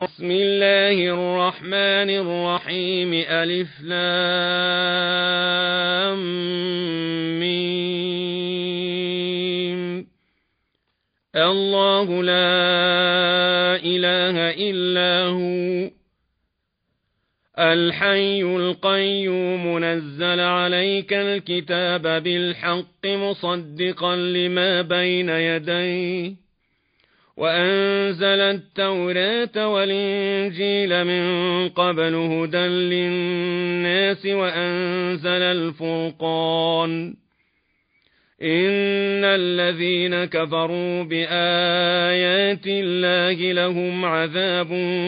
بسم الله الرحمن الرحيم ألف لام ميم. الله لا إله إلا هو الحي القيوم نزل عليك الكتاب بالحق مصدقا لما بين يديه وأنزل التوراة والإنجيل من قبل هدى للناس وأنزل الفرقان إن الذين كفروا بآيات الله لهم عذاب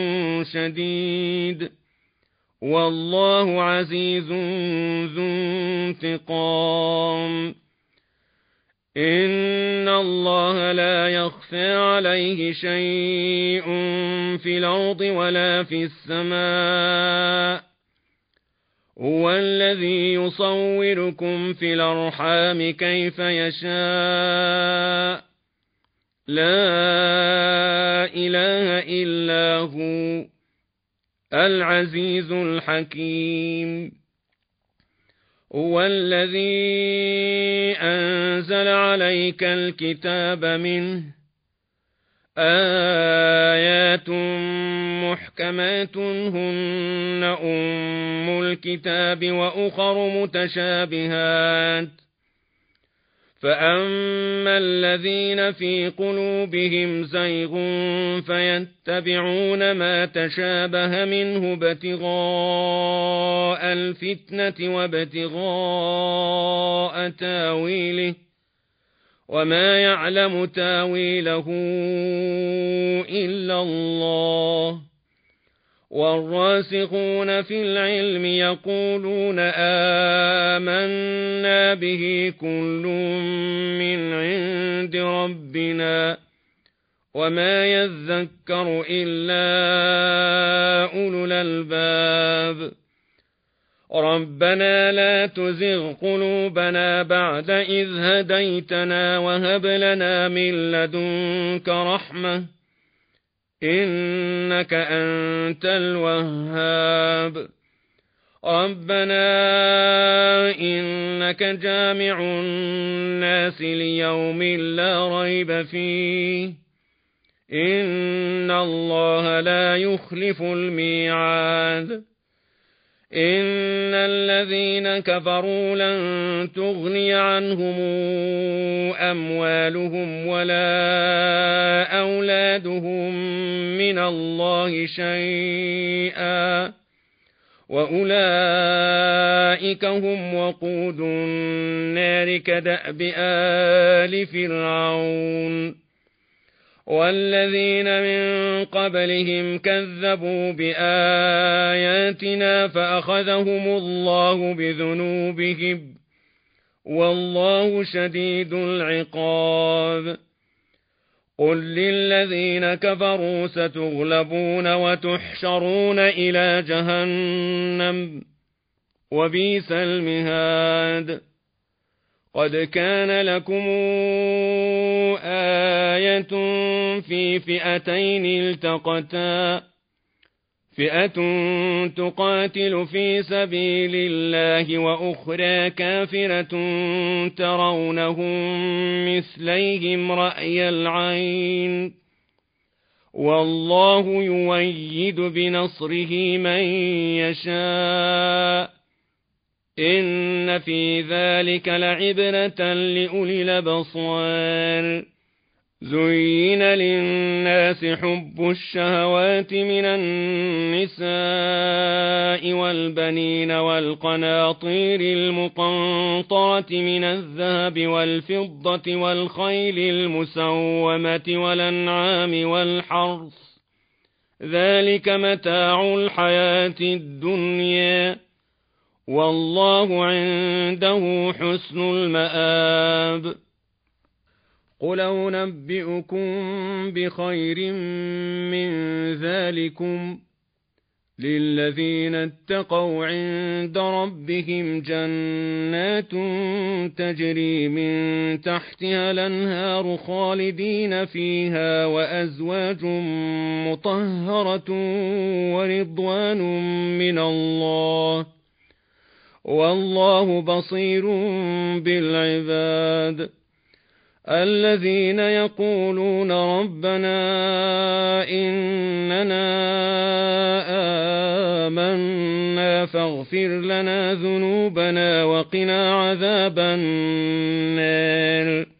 شديد والله عزيز ذو انتقام إن الله لا يخفى عليه شيء في الأرض ولا في السماء هو الذي يصوركم في الأرحام كيف يشاء لا إله إلا هو العزيز الحكيم هو الذي أنزل عليك الكتاب منه آيات محكمات هن أم الكتاب وأخر متشابهات فأما الذين في قلوبهم زيغ فيتبعون ما تشابه منه ابتغاء الفتنة وابتغاء تاويله وما يعلم تاويله إلا الله والراسخون في العلم يقولون آمنا به كل من عند ربنا وما يذكر إلا أولو الألباب ربنا لا تزغ قلوبنا بعد إذ هديتنا وهب لنا من لدنك رحمة إنك أنت الوهاب ربنا إنك جامع الناس ليوم لا ريب فيه إن الله لا يخلف الميعاد إن الذين كفروا لن تغني عنهم أموالهم ولا أولادهم من الله شيئا وأولئك هم وقود النار كدأب آل فرعون والذين من قبلهم كذبوا بآياتنا فأخذهم الله بذنوبهم والله شديد العقاب قل للذين كفروا ستغلبون وتحشرون إلى جهنم وبئس المهاد قد كان لكم آية في فئتين التقتا فئة تقاتل في سبيل الله وأخرى كافرة ترونهم مثليهم رأي العين والله يؤيد بنصره من يشاء إن في ذلك لعبرة لأولي الأبصار زين للناس حب الشهوات من النساء والبنين والقناطير المقنطرة من الذهب والفضة والخيل المسومة والأنعام والحرث ذلك متاع الحياة الدنيا والله عنده حسن المآب قل أنبئكم بخير من ذلكم للذين اتقوا عند ربهم جنات تجري من تحتها الأنهار خالدين فيها وأزواج مطهرة ورضوان من الله والله بصير بالعباد الذين يقولون ربنا إننا آمنا فاغفر لنا ذنوبنا وقنا عذاب النار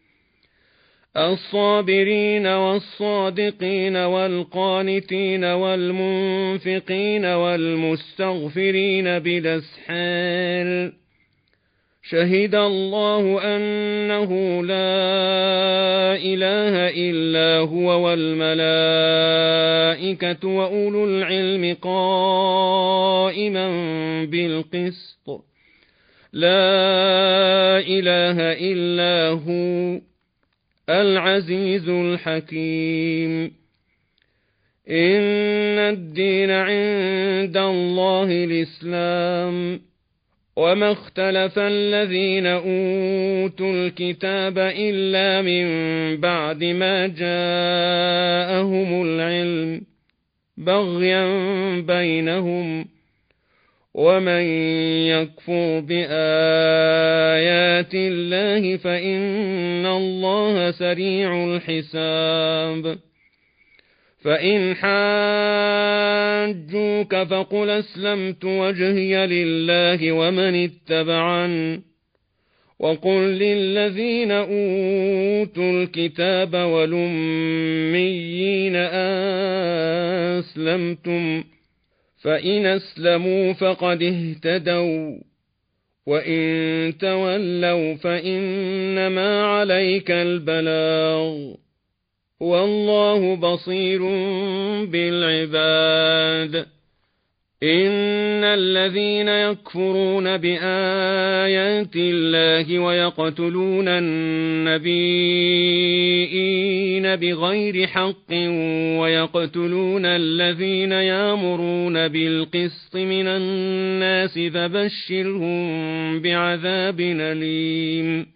الصابرين والصادقين والقانتين والمنفقين والمستغفرين بالأسحار شهد الله أنه لا إله إلا هو والملائكة وأولو العلم قائما بالقسط لا إله إلا هو العزيز الحكيم إن الدين عند الله الإسلام وما اختلف الذين أوتوا الكتاب إلا من بعد ما جاءهم العلم بغيا بينهم ومن يكفر بآيات الله فإن الله سريع الحساب فإن حاجوك فقل أسلمت وجهي لله ومن اتبعن وقل للذين أوتوا الكتاب والأميين أسلمتم فإن أسلموا فقد اهتدوا وإن تولوا فإنما عليك البلاغ والله بصير بالعباد إن الذين يكفرون بآيات الله ويقتلون النبيين بغير حق ويقتلون الذين يأمرون بالقسط من الناس فبشرهم بعذاب أليم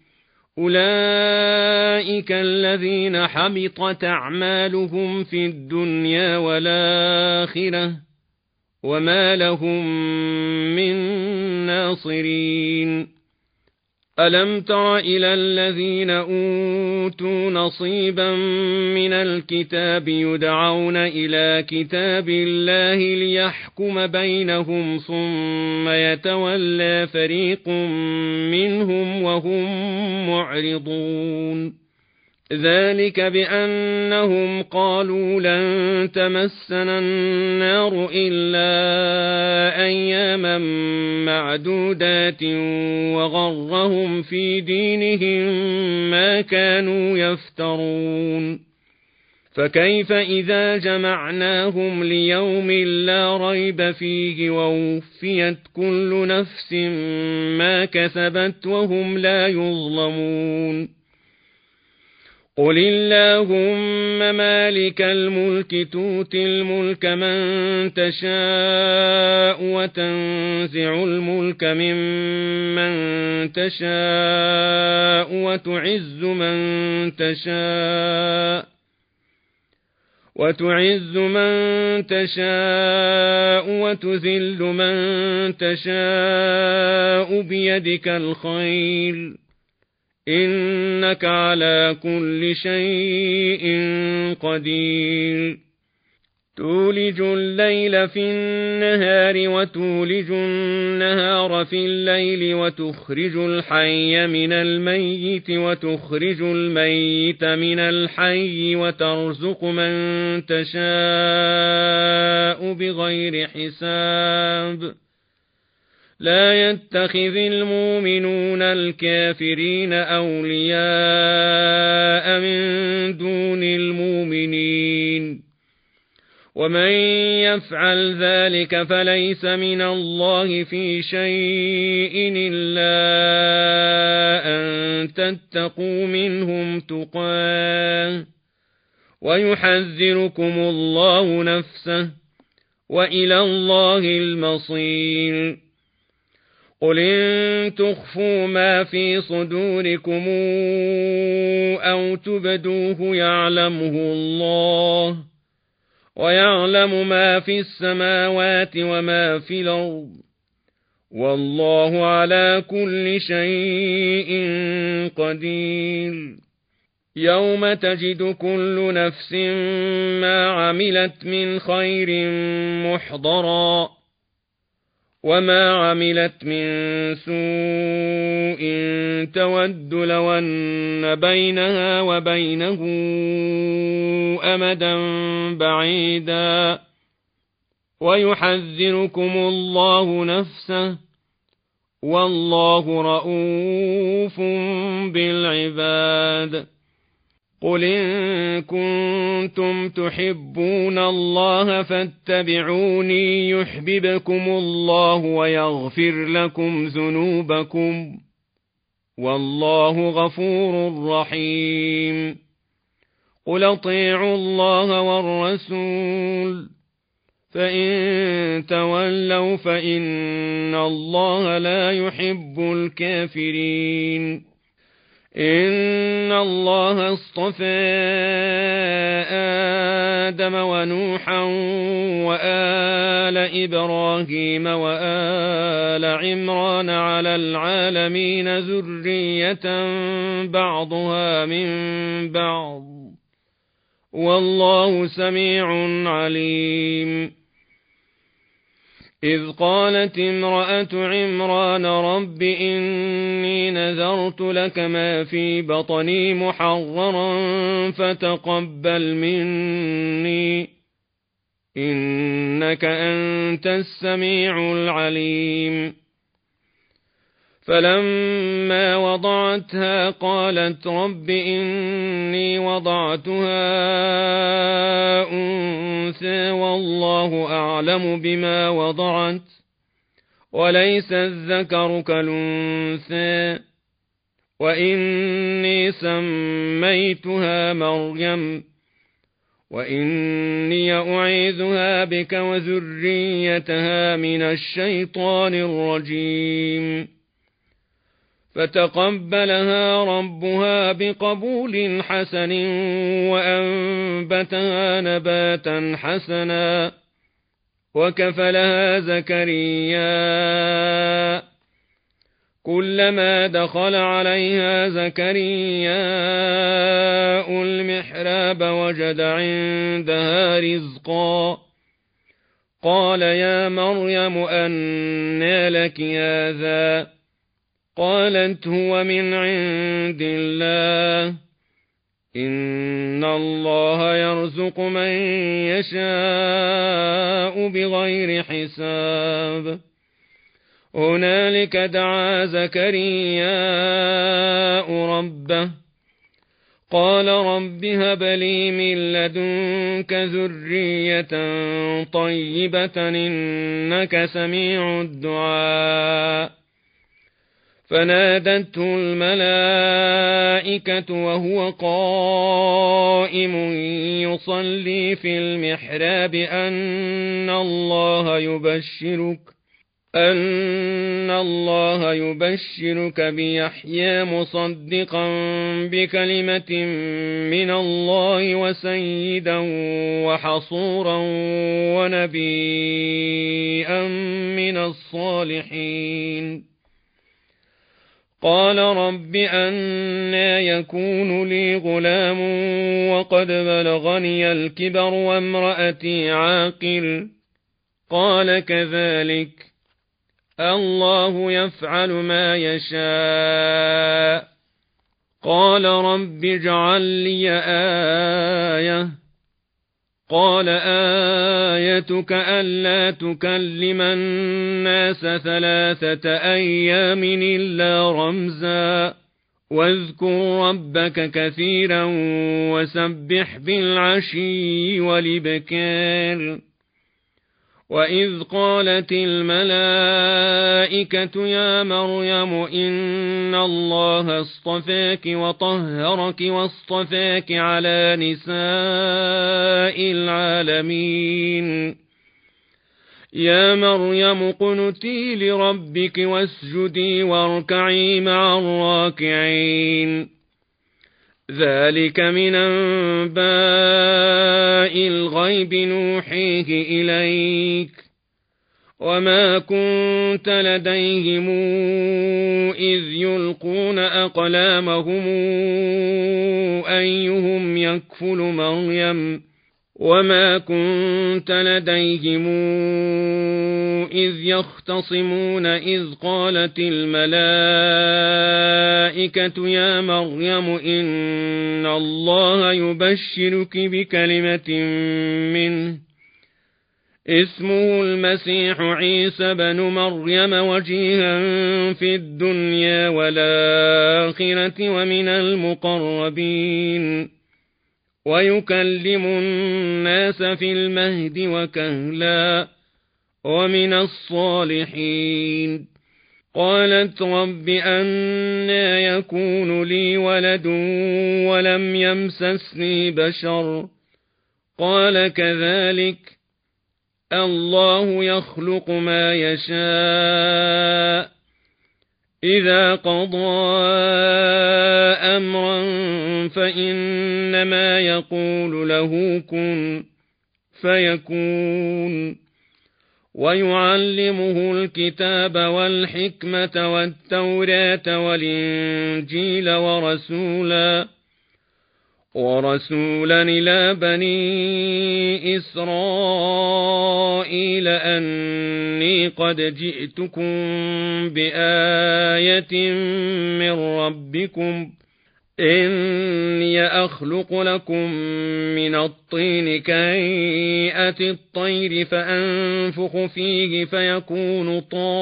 أولئك الذين حبطت أعمالهم في الدنيا والآخرة وما لهم من ناصرين ألم تر إلى الذين أوتوا نصيبا من الكتاب يدعون إلى كتاب الله ليحكم بينهم ثم يتولى فريق منهم وهم معرضون ذلك بأنهم قالوا لن تمسنا النار إلا أياما معدودات وغرهم في دينهم ما كانوا يفترون فكيف إذا جمعناهم ليوم لا ريب فيه ووفيت كل نفس ما كسبت وهم لا يظلمون قل اللهم مالك الملك تؤتي الملك من تشاء وتنزع الملك ممن تشاء وتعز من تشاء وتذل من تشاء بيدك الخير إنك على كل شيء قدير تولج الليل في النهار وتولج النهار في الليل وتخرج الحي من الميت وتخرج الميت من الحي وترزق من تشاء بغير حساب لا يتخذ المؤمنون الكافرين أولياء من دون المؤمنين ومن يفعل ذلك فليس من الله في شيء إلا أن تتقوا منهم تقاه ويحذركم الله نفسه وإلى الله المصير. قل إن تخفوا ما في صدوركم أو تبدوه يعلمه الله، ويعلم ما في السماوات وما في الأرض، والله على كل شيء قدير. يوم تجد كل نفس ما عملت من خير محضرا، وما عملت من سوء تود لو أن بينها وبينه أمدا بعيدا، ويحذركم الله نفسه، والله رؤوف بالعباد. قل إن كنتم تحبون الله فاتبعوني يحببكم الله ويغفر لكم ذنوبكم، والله غفور رحيم. قل اطيعوا الله والرسول، فإن تولوا فإن الله لا يحب الكافرين. إن الله اصطفى آدم ونوحا وآل إبراهيم وآل عمران على العالمين ذرية بعضها من بعض، والله سميع عليم. إذ قالت امرأة عمران رب إني نذرت لك ما في بطني محررا فتقبل مني إنك أنت السميع العليم. فلما وضعتها قالت رب إني وضعتها أنثى والله أعلم بما وضعت وليس الذكر كالأنثى، وإني سميتها مريم وإني أعيذها بك وذريتها من الشيطان الرجيم. فتقبلها ربها بقبول حسن وأنبتها نباتا حسنا، وكفلها زكريا. كلما دخل عليها زكرياء المحراب وجد عندها رزقا، قال يا مريم أنى لك هذا؟ قالت هو من عند الله، إن الله يرزق من يشاء بغير حساب. هنالك دعا زكرياء ربه قال رب هب لي من لدنك ذرية طيبة إنك سميع الدعاء. فنادته الملائكة وهو قائم يصلي في المحراب أن الله يبشرك بيحيى مصدقا بكلمة من الله وسيدا وحصورا ونبيا من الصالحين. قال رب أنى يكون لي غلام وقد بلغني الكبر وامرأتي عاقر؟ قال كذلك الله يفعل ما يشاء. قال رب اجعل لي آية. قال آيتك ألا تكلم الناس 3 أيام إلا رمزا، واذكر ربك كثيرا وسبح بالعشي والإبكار. وإذ قالت الملائكة يا مريم إن الله اصطفاك وطهرك واصطفاك على نساء العالمين. يا مريم اقنتي لربك واسجدي واركعي مع الراكعين ذلك من أنباء الغيب نوحيه إليك وما كنت لديهم إذ يلقون أقلامهم أيهم يكفل مريم وما كنت لديهم إذ يختصمون إذ قالت الملائكة يا مريم إن الله يبشرك بكلمة منه اسمه المسيح عيسى بن مريم وجيها في الدنيا والآخرة ومن المقربين ويكلم الناس في المهد وكهلا ومن الصالحين قالت رب أنى يكون لي ولد ولم يمسسني بشر قال كذلك الله يخلق ما يشاء إذا قضى أمرا فإنما يقول له كن فيكون ويعلمه الكتاب والحكمة والتوراة والإنجيل ورسولا إلى بني إسرائيل أني قد جئتكم بآية من ربكم إني أخلق لكم من الطين كهيئة الطير فأنفخ فيه فيكون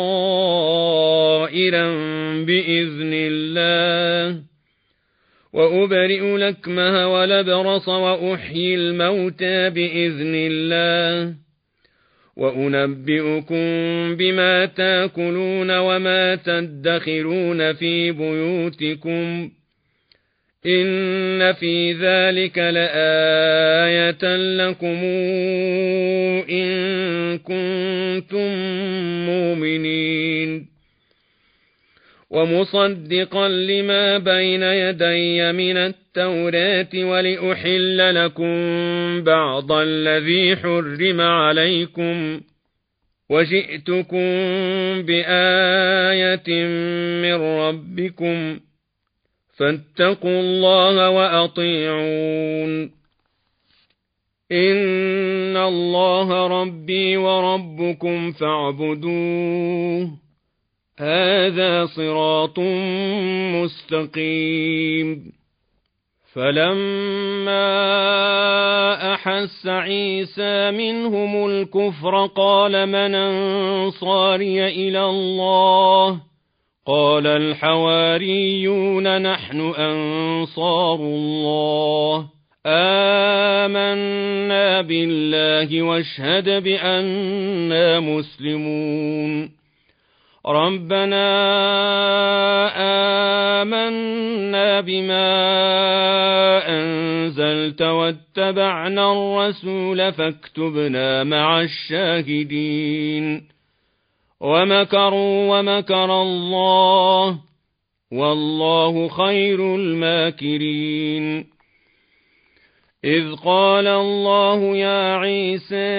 طائرا بإذن الله وأبرئ الأكمه والأبرص وأحيي الموتى بإذن الله وأنبئكم بما تأكلون وما تدخرون في بيوتكم إن في ذلك لآية لكم إن كنتم مؤمنين ومصدقا لما بين يدي من التوراة ولأحل لكم بعض الذي حرم عليكم وجئتكم بآية من ربكم فاتقوا الله وأطيعون إن الله ربي وربكم فاعبدوه هذا صراط مستقيم فلما أحس عيسى منهم الكفر قال من أنصاري إلى الله قال الحواريون نحن أنصار الله آمنا بالله واشهد بأننا مسلمون ربنا آمنا بما أنزلت واتبعنا الرسول فاكتبنا مع الشاهدين ومكروا ومكر الله والله خير الماكرين إذ قال الله يا عيسى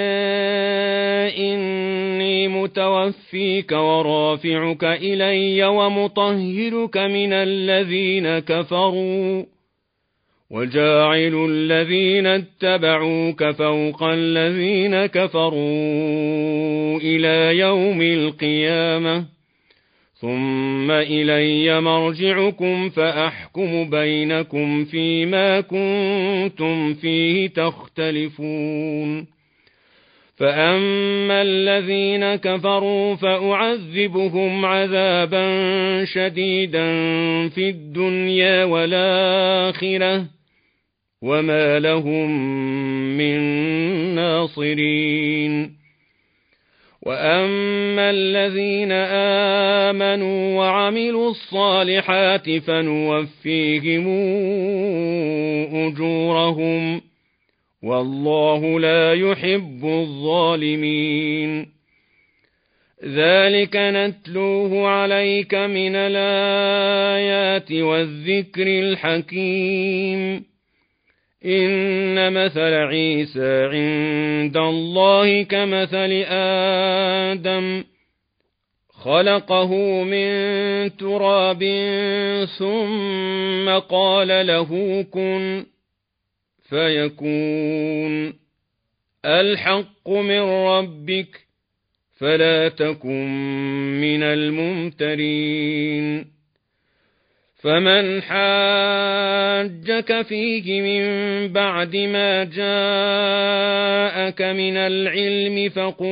إني متوفيك ورافعك إلي ومطهرك من الذين كفروا وجاعل الذين اتبعوك فوق الذين كفروا إلى يوم القيامة ثم إلي مرجعكم فأحكم بينكم فيما كنتم فيه تختلفون فأما الذين كفروا فأعذبهم عذابا شديدا في الدنيا والآخرة وما لهم من ناصرين وأما الذين آمنوا وعملوا الصالحات فنوفيهم أجورهم والله لا يحب الظالمين ذلك نتلوه عليك من الآيات والذكر الحكيم إن مثل عيسى عند الله كمثل آدم خلقه من تراب ثم قال له كن فيكون الحق من ربك فلا تكن من الممترين فمن حاجك فيه من بعد ما جاءك من العلم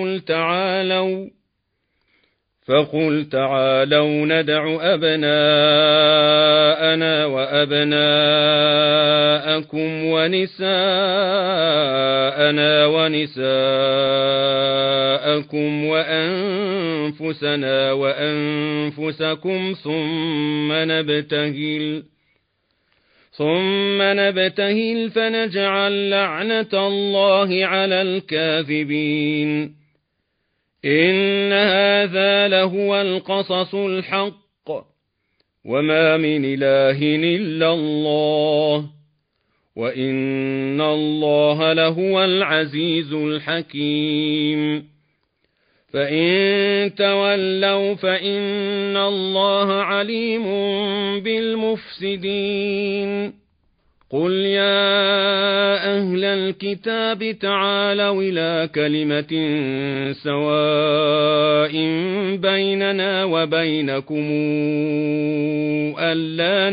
فقل تعالوا ندع أبناءنا وأبناءكم ونساءنا ونساءكم وأنفسنا وأنفسكم ثم نبتهل فنجعل لعنة الله على الكاذبين إن هذا لهو القصص الحق وما من إله إلا الله وإن الله لهو العزيز الحكيم فإن تولوا فإن الله عليم بالمفسدين قل يا أهل الكتاب تعالوا إلى كلمة سواء بيننا وبينكم ألا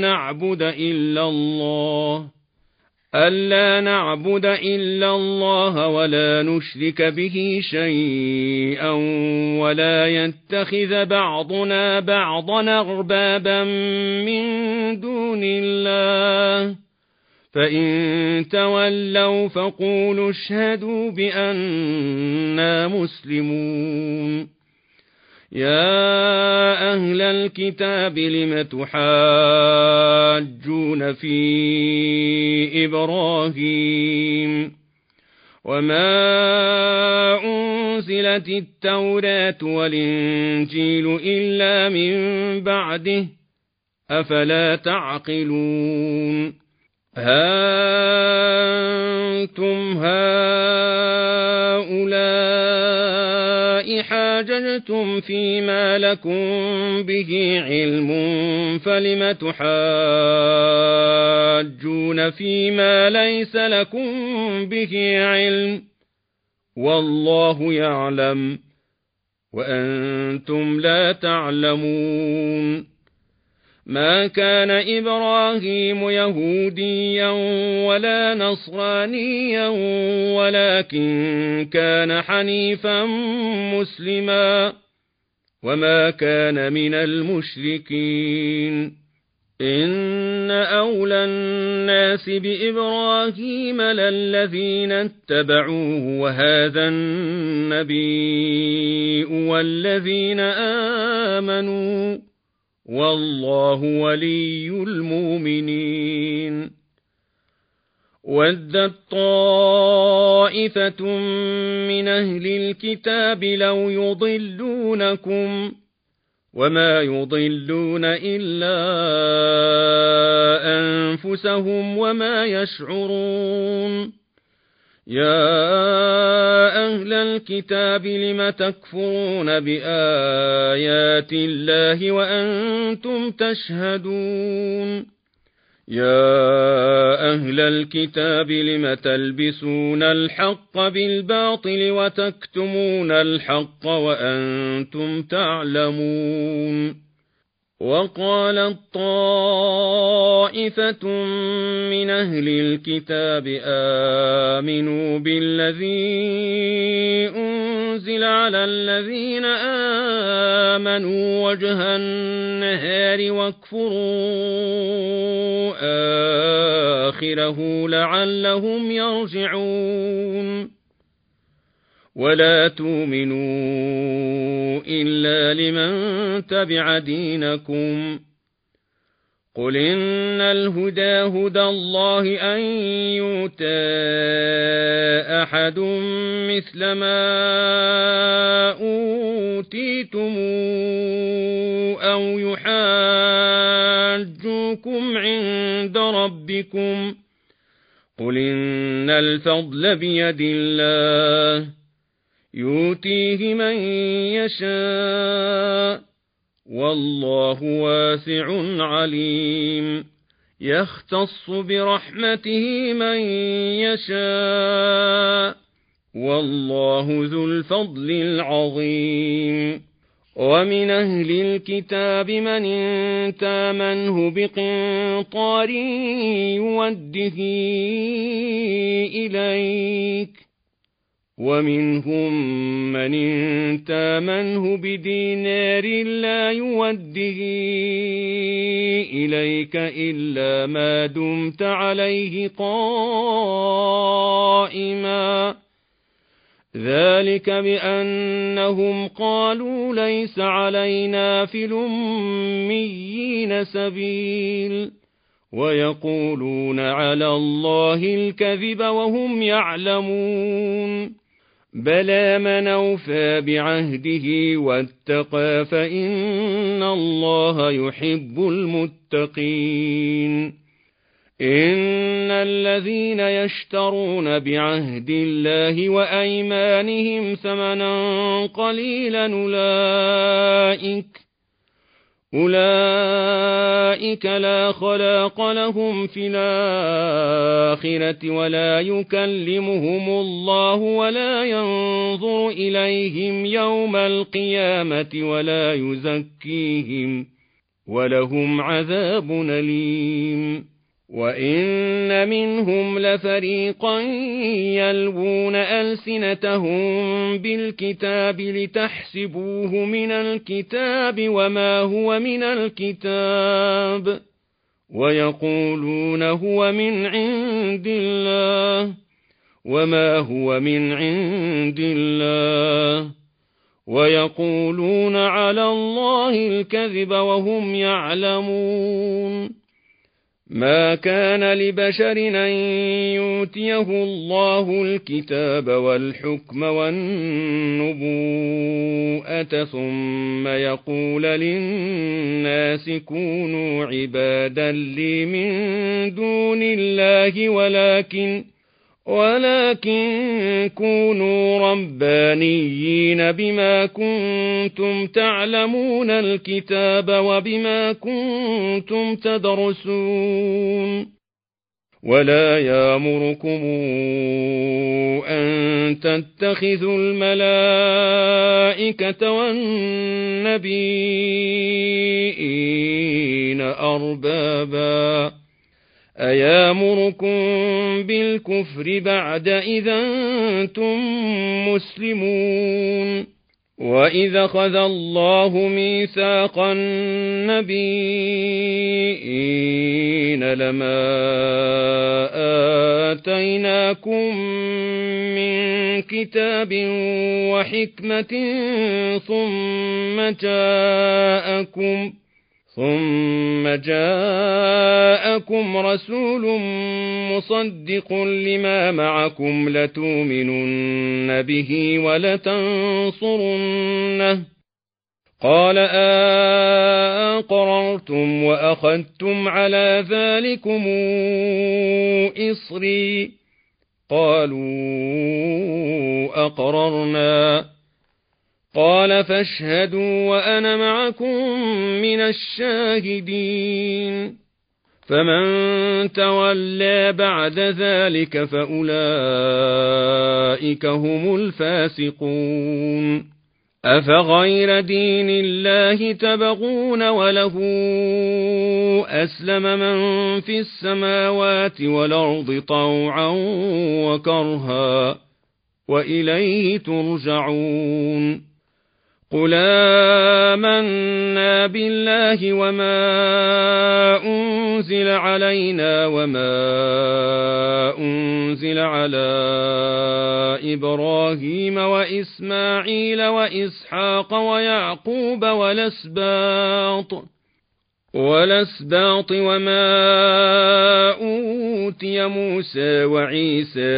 نعبد إلا الله ولا نشرك به شيئا ولا يتخذ بعضنا بعضا أربابا من دون الله فإن تولوا فقولوا اشهدوا بأننا مسلمون يا أهل الكتاب لم تحاجون في إبراهيم وما أنزلت التوراة والإنجيل إلا من بعده أفلا تعقلون أنتم هؤلاء حاججتم فيما لكم به علم فلم تحاجون فيما ليس لكم به علم والله يعلم وأنتم لا تعلمون ما كان إبراهيم يهوديا ولا نصرانيا ولكن كان حنيفا مسلما وما كان من المشركين إن أولى الناس بإبراهيم للذين اتبعوه وهذا النبي والذين آمنوا والله ولي المؤمنين ودت طائفة من أهل الكتاب لو يضلونكم وما يضلون إلا أنفسهم وما يشعرون يا أهل الكتاب لم تكفرون بآيات الله وأنتم تشهدون يا أهل الكتاب لم تلبسون الحق بالباطل وتكتمون الحق وأنتم تعلمون وقالت طائفة من أهل الكتاب آمنوا بالذي أنزل على الذين آمنوا وجه النهار واكفروا آخره لعلهم يرجعون ولا تؤمنوا إلا لمن تبع دينكم قل إن الهدى هدى الله أن يؤتى أحد مثل ما أوتي توليتم أو يحاجوكم عند ربكم قل إن الفضل بيد الله يؤتيه من يشاء والله واسع عليم يختص برحمته من يشاء والله ذو الفضل العظيم ومن أهل الكتاب من تامنه بقنطار يوده إليك ومنهم من تامنه بدينار لا يوده إليك إلا ما دمت عليه قائما ذلك بأنهم قالوا ليس علينا في الأميين سبيل ويقولون على الله الكذب وهم يعلمون بلى من أوفى بعهده واتقى فإن الله يحب المتقين إن الذين يشترون بعهد الله وأيمانهم ثمنا قليلا أولئك لا خلاق لهم في الآخرة ولا يكلمهم الله ولا ينظر إليهم يوم القيامة ولا يزكيهم ولهم عذاب أليم وإن منهم لفريقا يلوون ألسنتهم بالكتاب لتحسبوه من الكتاب وما هو من الكتاب ويقولون هو من عند الله وما هو من عند الله ويقولون على الله الكذب وهم يعلمون ما كان لبشر أن يؤتيه الله الكتاب والحكم والنبوءة ثم يقول للناس كونوا عبادا لي من دون الله ولكن كونوا ربانيين بما كنتم تعلمون الكتاب وبما كنتم تدرسون ولا يأمركم أن تتخذوا الملائكة والنبيين أربابا أيامركم بالكفر بعد إذا أنتم مسلمون وإذا أخذ الله ميثاق النبيين لما آتيناكم من كتاب وحكمة ثم جاءكم رسول مصدق لما معكم لتؤمنن به ولتنصرنه قال أقررتم وأخذتم على ذلكم إصري قالوا أقررنا قال فاشهدوا وأنا معكم من الشاهدين فمن تولى بعد ذلك فأولئك هم الفاسقون أفغير دين الله تبغون وله أسلم من في السماوات والأرض طوعا وكرها وإليه ترجعون قل آمنا بالله وما أنزل علينا وما أنزل على إبراهيم وإسماعيل وإسحاق ويعقوب والأسباط وما أوتي موسى وعيسى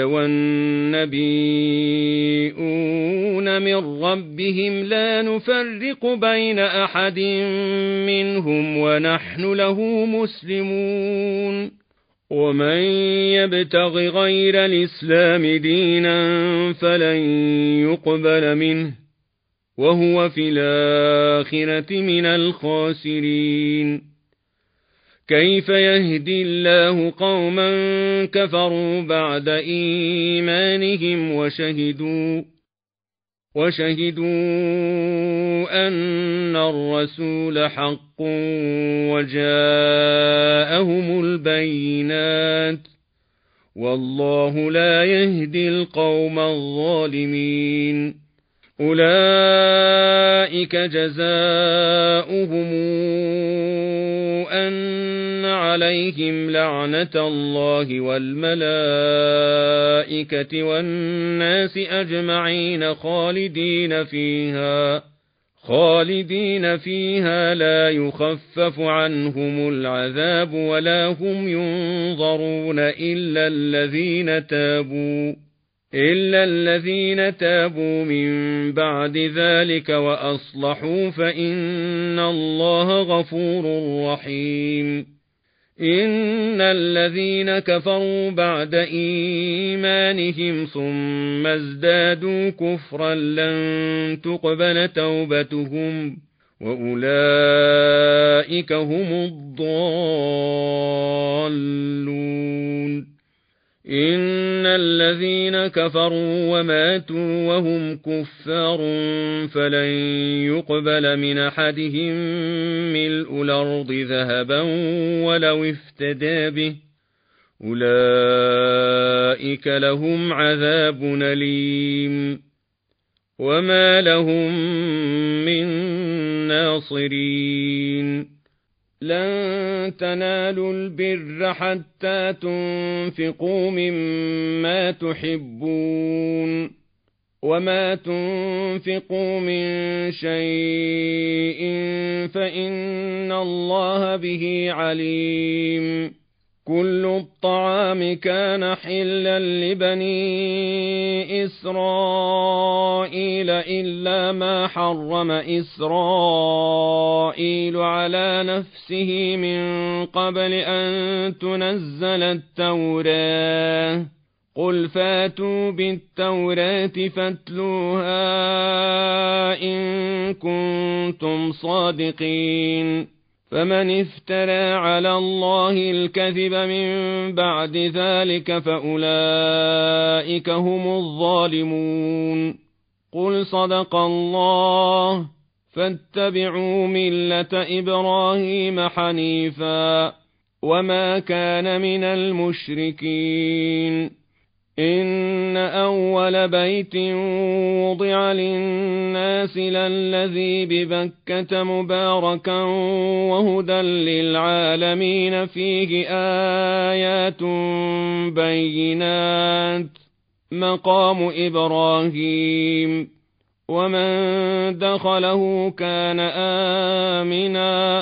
والنبيون من ربهم لا نفرق بين أحد منهم ونحن له مسلمون ومن يبتغ غير الإسلام دينا فلن يقبل منه وهو في الآخرة من الخاسرين كيف يهدي الله قوما كفروا بعد إيمانهم وشهدوا أن الرسول حق وجاءهم البينات والله لا يهدي القوم الظالمين أولئك جزاؤهم أن عليهم لعنة الله والملائكة والناس أجمعين خالدين فيها لا يخفف عنهم العذاب ولا هم ينظرون إلا الذين تابوا من بعد ذلك وأصلحوا فإن الله غفور رحيم إن الذين كفروا بعد إيمانهم ثم ازدادوا كفرا لن تقبل توبتهم وأولئك هم الضالون إن الذين كفروا وماتوا وهم كفار فلن يقبل من أحدهم ملء الأرض ذهبا ولو افتدى به أولئك لهم عذاب أليم وما لهم من ناصرين لن تنالوا البر حتى تنفقوا مما تحبون وما تنفقوا من شيء فإن الله به عليم كل الطعام كان حلا لبني إسرائيل إلا ما حرم إسرائيل على نفسه من قبل أن تنزل التوراة قل فاتوا بالتوراة فاتلوها إن كنتم صادقين فمن افترى على الله الكذب من بعد ذلك فأولئك هم الظالمون قل صدق الله فاتبعوا ملة إبراهيم حنيفا وما كان من المشركين إن أول بيت وضع للناس للذي ببكة مباركا وهدى للعالمين فيه آيات بينات مقام إبراهيم ومن دخله كان آمنا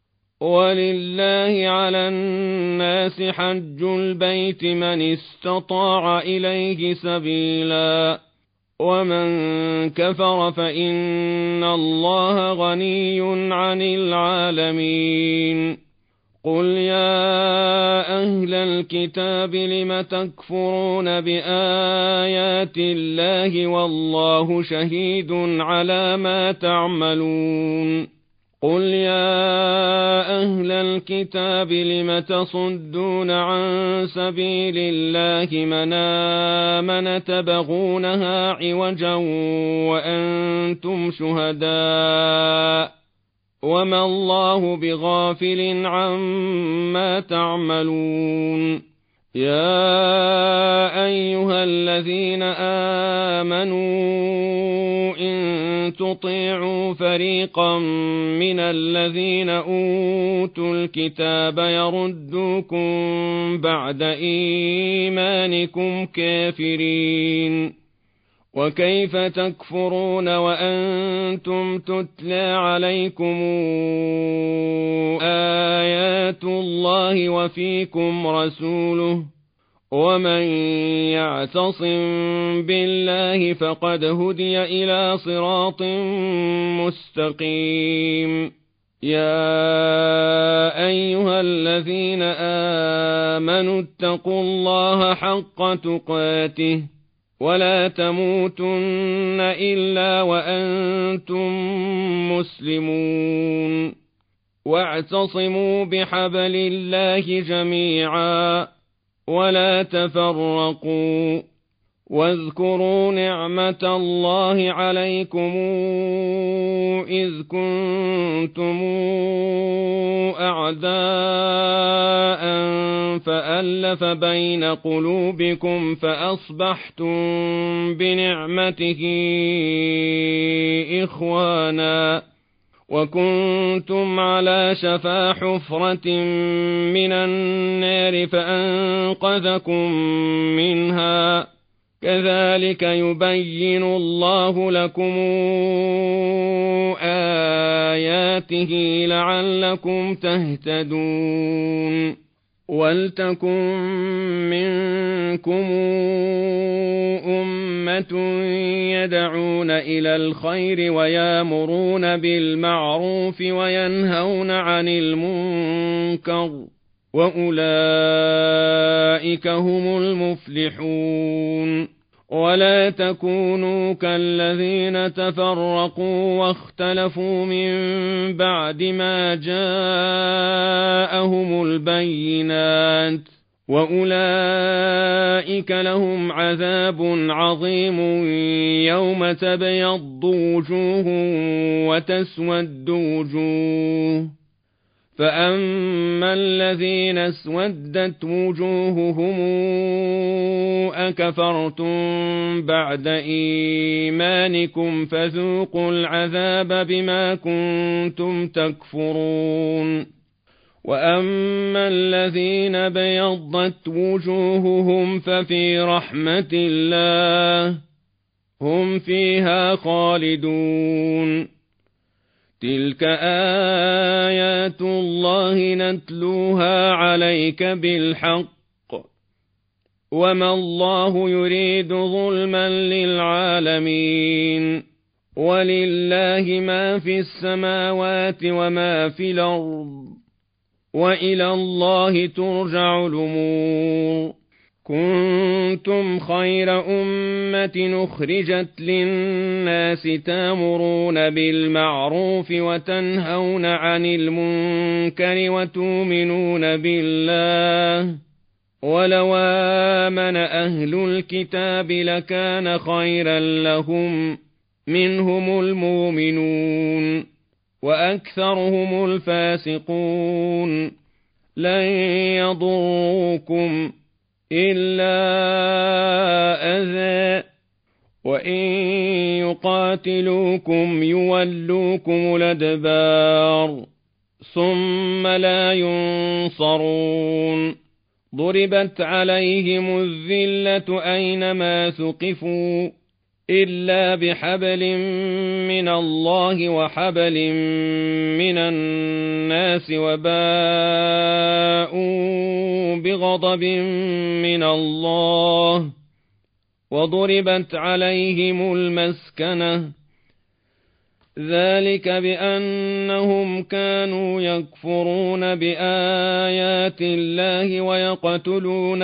ولله على الناس حج البيت من استطاع إليه سبيلا ومن كفر فإن الله غني عن العالمين قل يا أهل الكتاب لم تكفرون بآيات الله والله شهيد على ما تعملون قل يا أهل الكتاب لم تصدون عن سبيل الله من آمن تبغونها عوجا وأنتم شهداء وما الله بغافل عما تعملون يا أيها الذين آمنوا إن تطيعوا فريقا من الذين أوتوا الكتاب يردوكم بعد إيمانكم كافرين وكيف تكفرون وأنتم تتلى عليكم آيات الله وفيكم رسوله ومن يعتصم بالله فقد هدي إلى صراط مستقيم يا أيها الذين آمنوا اتقوا الله حق تقاته ولا تموتن إلا وأنتم مسلمون واعتصموا بحبل الله جميعا ولا تفرقوا واذكروا نعمة الله عليكم إذ كنتم أعداء فألف بين قلوبكم فأصبحتم بنعمته إخوانا وكنتم على شفا حفرة من النار فأنقذكم منها كذلك يبين الله لكم آياته لعلكم تهتدون ولتكن منكم أمة يدعون إلى الخير ويامرون بالمعروف وينهون عن المنكر وأولئك هم المفلحون ولا تكونوا كالذين تفرقوا واختلفوا من بعد ما جاءهم البينات وأولئك لهم عذاب عظيم يوم تبيض وجوه وتسود وجوه فأما الذين اسودت وجوههم أكفرتم بعد إيمانكم فذوقوا العذاب بما كنتم تكفرون وأما الذين بيضت وجوههم ففي رحمة الله هم فيها خالدون تلك آيات الله نتلوها عليك بالحق وما الله يريد ظلما للعالمين ولله ما في السماوات وما في الأرض وإلى الله ترجع الأمور كنتم خير أمة أخرجت للناس تأمرون بالمعروف وتنهون عن المنكر وتؤمنون بالله ولو آمن أهل الكتاب لكان خيرا لهم منهم المؤمنون وأكثرهم الفاسقون لن يضروكم إلا أذى وإن يقاتلوكم يولوكم الأدبار ثم لا ينصرون ضربت عليهم الذلة أينما ثقفوا إلا بحبل من الله وحبل من الناس وباءوا بغضب من الله وضربت عليهم المسكنة ذلك بأنهم كانوا يكفرون بآيات الله ويقتلون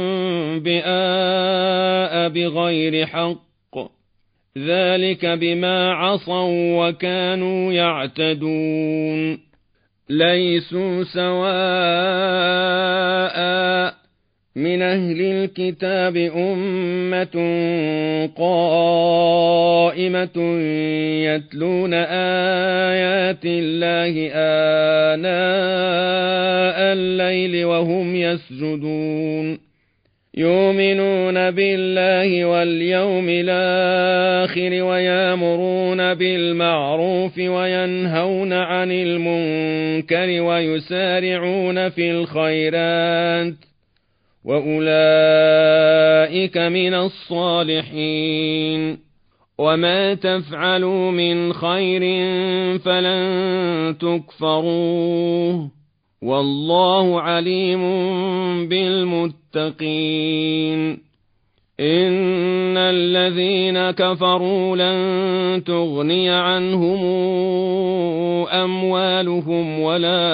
الأنبياء بغير حق ذلك بما عصوا وكانوا يعتدون ليسوا سواء من أهل الكتاب أمة قائمة يتلون آيات الله آناء الليل وهم يسجدون يؤمنون بالله واليوم الآخر ويأمرون بالمعروف وينهون عن المنكر ويسارعون في الخيرات وأولئك من الصالحين وما تفعلوا من خير فلن تكفروه والله عليم بالمتقين إن الذين كفروا لن تغني عنهم أموالهم ولا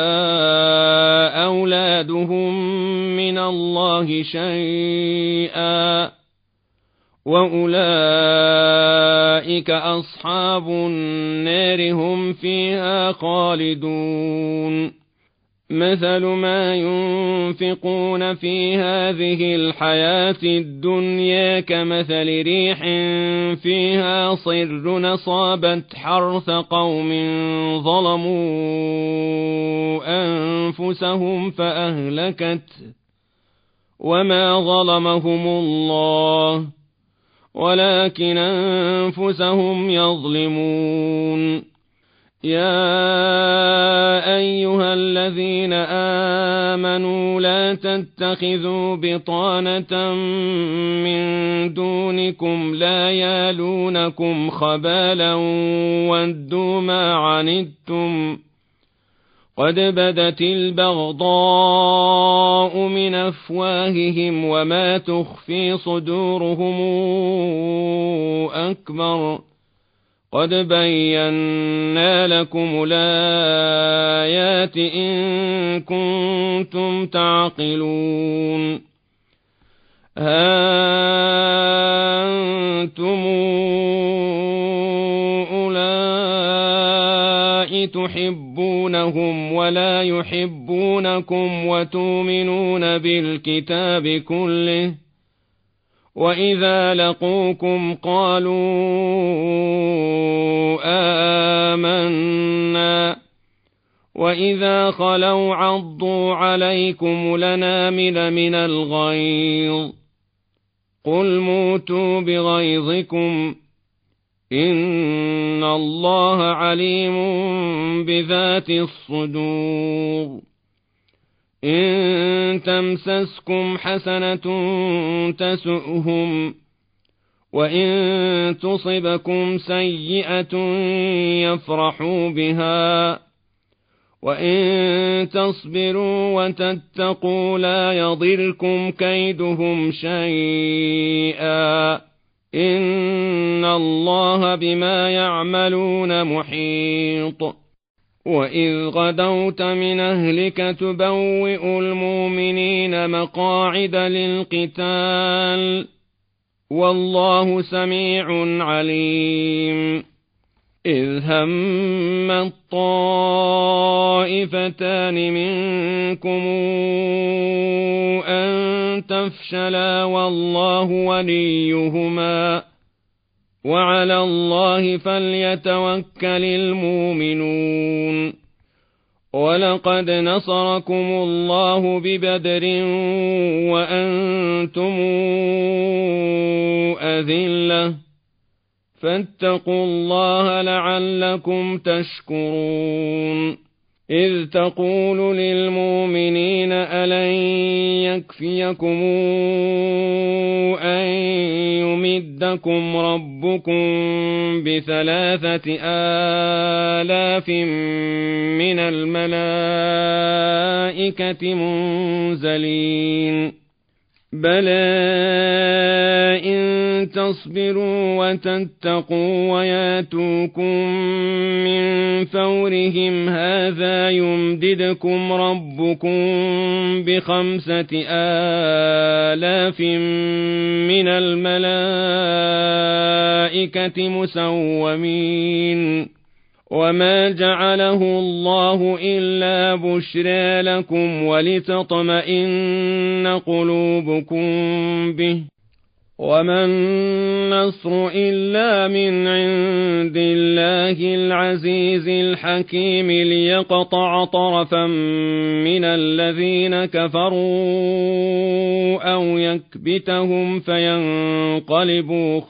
أولادهم من الله شيئا وأولئك أصحاب النار هم فيها خالدون مثل ما ينفقون في هذه الحياة الدنيا كمثل ريح فيها صر أصابت حرث قوم ظلموا أنفسهم فأهلكته وما ظلمهم الله ولكن أنفسهم يظلمون يا أيها الذين آمنوا لا تتخذوا بطانة من دونكم لا يالونكم خبالا ودوا ما عنتم قد بدت البغضاء من أفواههم وما تخفي صدورهم أكبر قد بينا لكم الآيات إن كنتم تعقلون ها أنتم أولئك تحبونهم ولا يحبونكم وتؤمنون بالكتاب كله وإذا لقوكم قالوا آمنا وإذا خلوا عضوا عليكم الأنامل من الغيظ قل موتوا بغيظكم إن الله عليم بذات الصدور إن تمسسكم حسنة تسؤهم وإن تصبكم سيئة يفرحوا بها وإن تصبروا وتتقوا لا يضركم كيدهم شيئا إن الله بما يعملون محيط وإذ غدوت من أهلك تبوئ المؤمنين مقاعد للقتال والله سميع عليم إذ هم الطائفتان منكم أن تفشلا والله وليهما وعلى الله فليتوكل المؤمنون ولقد نصركم الله ببدر وأنتم أذلة فاتقوا الله لعلكم تشكرون إذ تقول للمؤمنين ألن يكفيكم أن يمدكم ربكم ب3,000 من الملائكة منزلين بلى إن تصبروا وتتقوا وياتوكم من فورهم هذا يمددكم ربكم ب5,000 من الملائكة مسومين وما جعله الله إلا بشرى لكم ولتطمئن قلوبكم به وما النصر إلا من عند الله العزيز الحكيم ليقطع طرفا من الذين كفروا أو يكبتهم فينقلبوا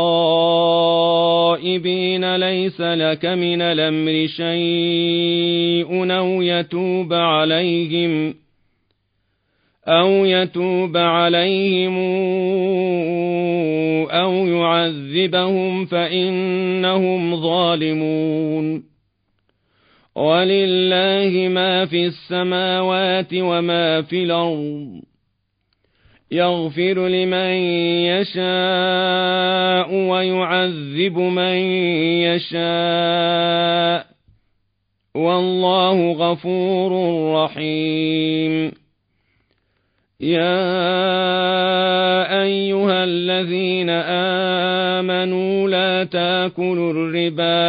خائبين ليس لك من الأمر شيء أو يتوب عليهم أو يتوب عليهم أو يعذبهم فإنهم ظالمون. ولله ما في السماوات وما في الأرض، يغفر لمن يشاء ويعذب من يشاء، والله غفور رحيم. يا أيها الذين آمنوا لا تأكلوا الربا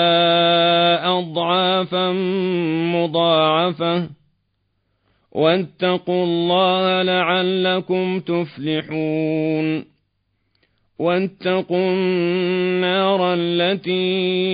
أضعافا مضاعفة، واتقوا الله لعلكم تفلحون. واتقوا النار التي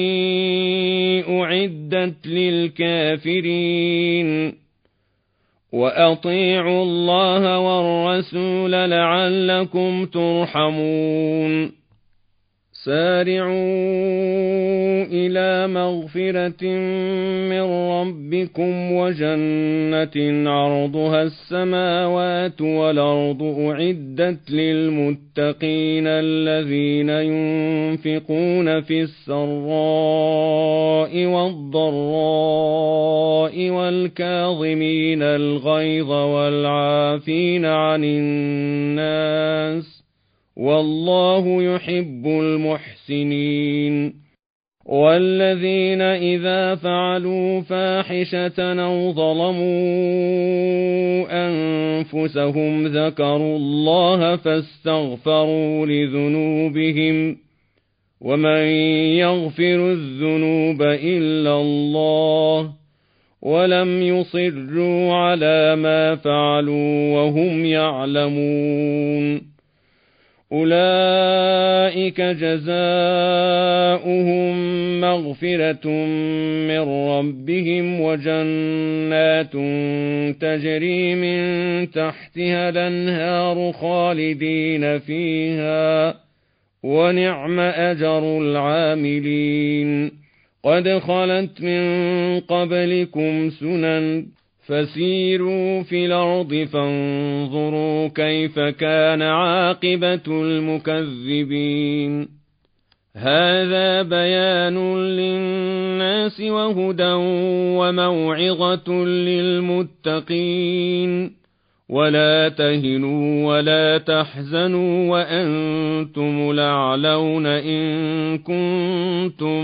أعدت للكافرين، وأطيعوا الله والرسول لعلكم ترحمون. سارعوا إلى مغفرة من ربكم وجنة عرضها السماوات والأرض أعدت للمتقين الذين ينفقون في السراء والضراء والكاظمين الغيظ والعافين عن الناس، والله يحب المحسنين. والذين إذا فعلوا فاحشة أو ظلموا أنفسهم ذكروا الله فاستغفروا لذنوبهم، ومن يغفر الذنوب إلا الله، ولم يصروا على ما فعلوا وهم يعلمون. أولئك جزاؤهم مغفرة من ربهم وجنات تجري من تحتها الأنهار خالدين فيها، ونعم أجر العاملين. قد خلت من قبلكم سنن فسيروا في الأرض فانظروا كيف كان عاقبة المكذبين. هذا بيان للناس وهدى وموعظة للمتقين. ولا تهنوا ولا تحزنوا وأنتم الأعلون إن كنتم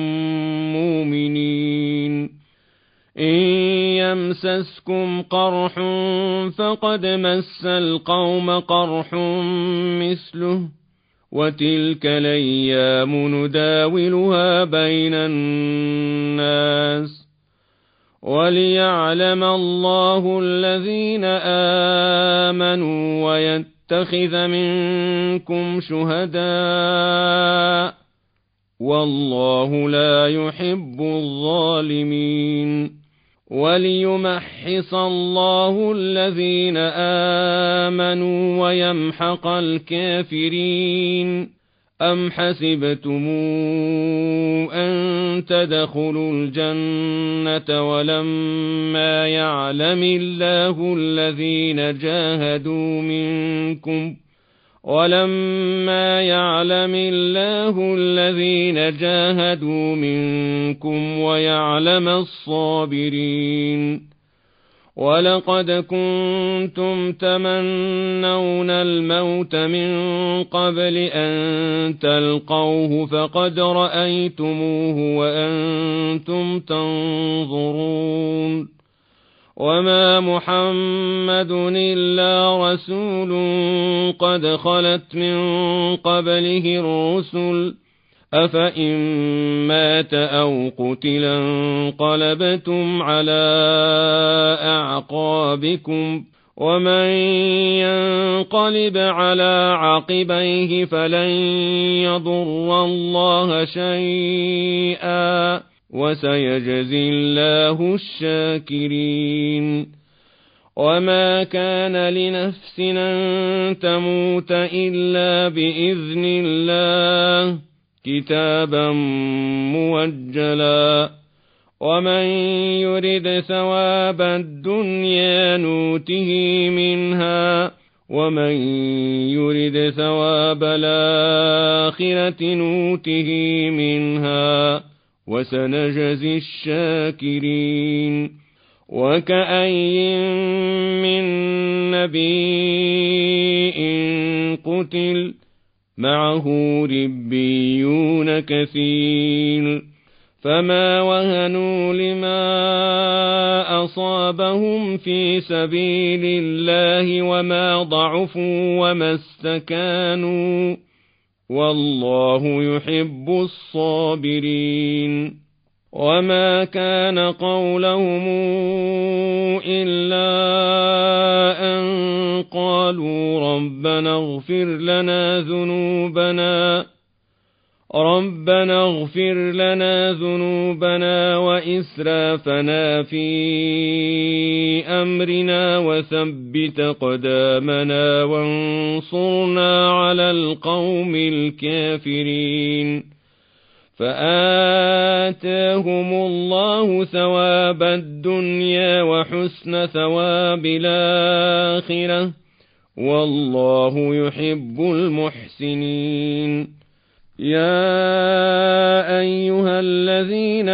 مؤمنين. إن يمسسكم قرح فقد مس القوم قرح مثله، وتلك الأيام نداولها بين الناس، وليعلم الله الذين آمنوا ويتخذ منكم شهداء، والله لا يحب الظالمين. وليمحص الله الذين آمنوا ويمحق الكافرين. أم حسبتم أن تدخلوا الجنة ولما يعلم الله الذين جاهدوا منكم ويعلم الصابرين. ولقد كنتم تمنون الموت من قبل أن تلقوه فقد رأيتموه وأنتم تنظرون. وما محمد إلا رسول قد خلت من قبله الرسل، أفإن مات أو قتل انقلبتم على أعقابكم، ومن ينقلب على عقبيه فلن يضر الله شيئا، وسيجزي الله الشاكرين. وما كان لنفس أن تموت إلا بإذن الله كتابا موجلا، ومن يرد ثواب الدنيا نوته منها ومن يرد ثواب الآخرة نوته منها وسنجزي الشاكرين وكأي من نبي قتل معه ربيون كثير فما وهنوا لما أصابهم في سبيل الله وما ضعفوا وما استكانوا والله يحب الصابرين وما كان قولهم إلا أن قالوا ربنا اغفر لنا ذنوبنا وإسرافنا في أمرنا وثبت قدامنا وانصرنا على القوم الكافرين فآتاهم الله ثواب الدنيا وحسن ثواب الآخرة والله يحب المحسنين يا أيها الذين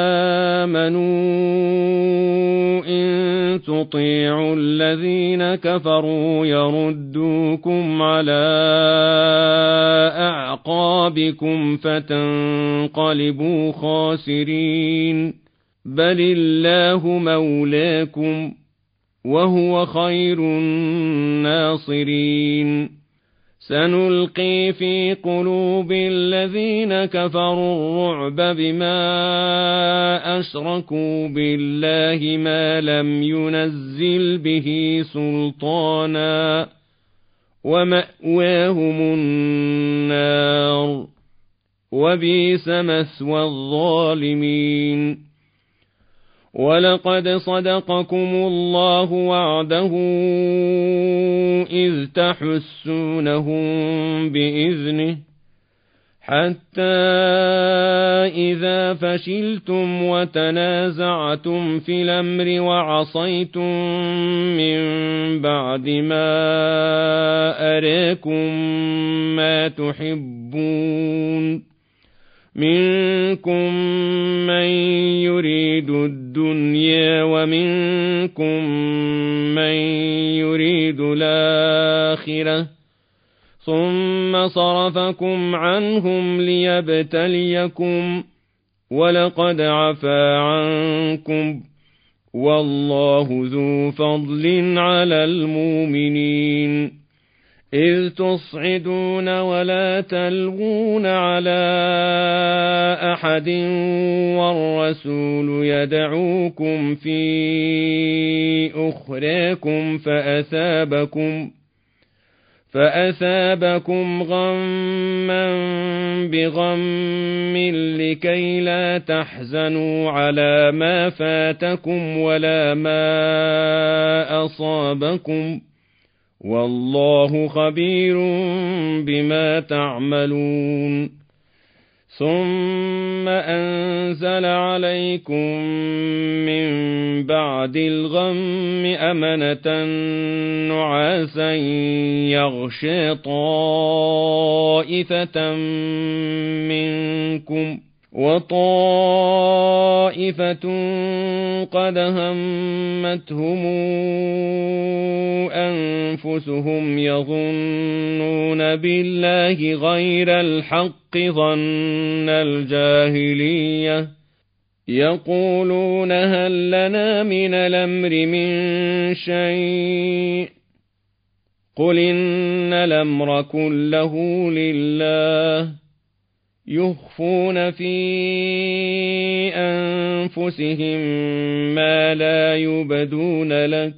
آمنوا إن تطيعوا الذين كفروا يردوكم على أعقابكم فتنقلبوا خاسرين بل الله مولاكم وهو خير الناصرين سنلقي في قلوب الذين كفروا الرعب بما أشركوا بالله ما لم ينزل به سلطانا ومأواهم النار وبئس مثوى الظالمين ولقد صدقكم الله وعده إذ تحسونهم بإذنه حتى إذا فشلتم وتنازعتم في الأمر وعصيتم من بعد ما أراكم ما تحبون منكم من يريد الدنيا ومنكم من يريد الآخرة ثم صرفكم عنهم ليبتليكم ولقد عفا عنكم والله ذو فضل على المؤمنين إذ تصعدون ولا تلوون على أحد والرسول يدعوكم في أخراكم فأثابكم غما بغم لكي لا تحزنوا على ما فاتكم ولا ما أصابكم والله خبير بما تعملون ثم أنزل عليكم من بعد الغم أمنة نعاسا يغشى طائفة منكم وطائفة قد همتهم أنفسهم يظنون بالله غير الحق ظن الجاهلية يقولون هل لنا من الأمر من شيء قل إن الأمر كله لله يخفون في أنفسهم ما لا يبدون لك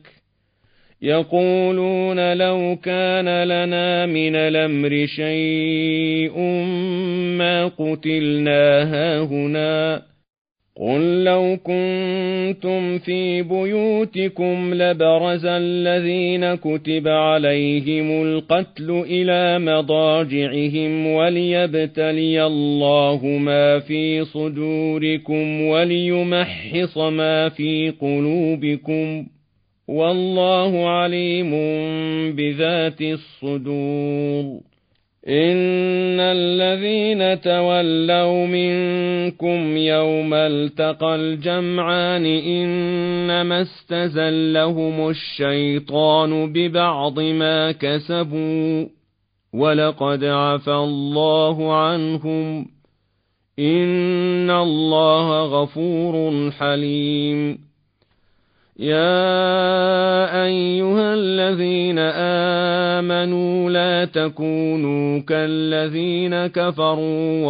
يقولون لو كان لنا من الأمر شيء ما قتلنا هاهنا قل لو كنتم في بيوتكم لبرز الذين كتب عليهم القتل إلى مضاجعهم وليبتلي الله ما في صدوركم وليمحص ما في قلوبكم والله عليم بذات الصدور. إن الذين تولوا منكم يوم التقى الجمعان إنما استزلهم الشيطان ببعض ما كسبوا ولقد عفى الله عنهم إن الله غفور حليم. يا أيها الذين آمنوا لا تكونوا كالذين كفروا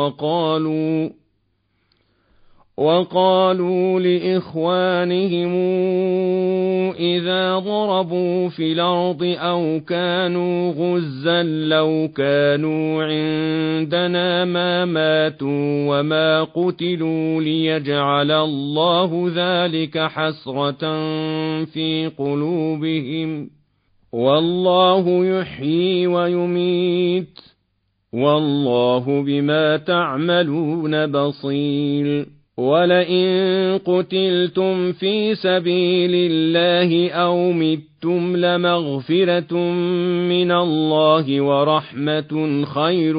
وقالوا لإخوانهم إذا ضربوا في الأرض أو كانوا غزا لو كانوا عندنا ما ماتوا وما قتلوا ليجعل الله ذلك حسرة في قلوبهم والله يحيي ويميت والله بما تعملون بصير. ولئن قتلتم في سبيل الله أو متم لمغفرة من الله ورحمة خير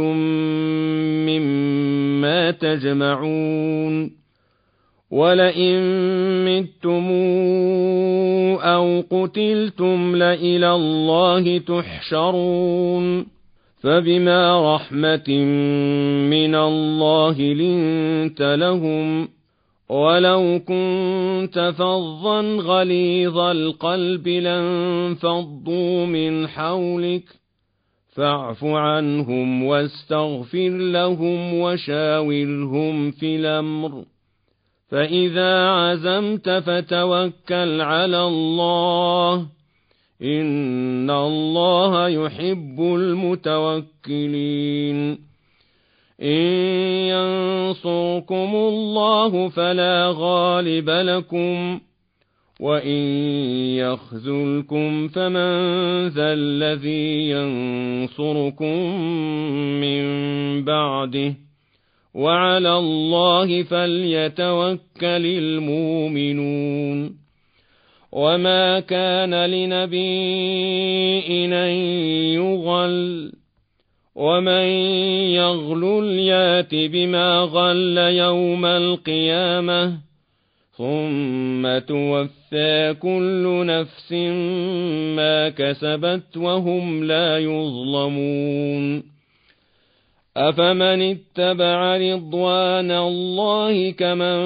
مما تجمعون. ولئن متم أو قتلتم لإلى الله تحشرون. فبما رحمة من الله لنت لهم ولو كنت فظا غليظ القلب لانفضوا من حولك فاعف عنهم واستغفر لهم وشاورهم في الأمر فإذا عزمت فتوكل على الله إن الله يحب المتوكلين. إن ينصركم الله فلا غالب لكم وإن يخذلكم فمن ذا الذي ينصركم من بعده وعلى الله فليتوكل المؤمنون. وما كان لنبي أن يغل ومن يغلل يات بما غل يوم القيامة ثم توفى كل نفس ما كسبت وهم لا يظلمون. أفمن اتبع رضوان الله كمن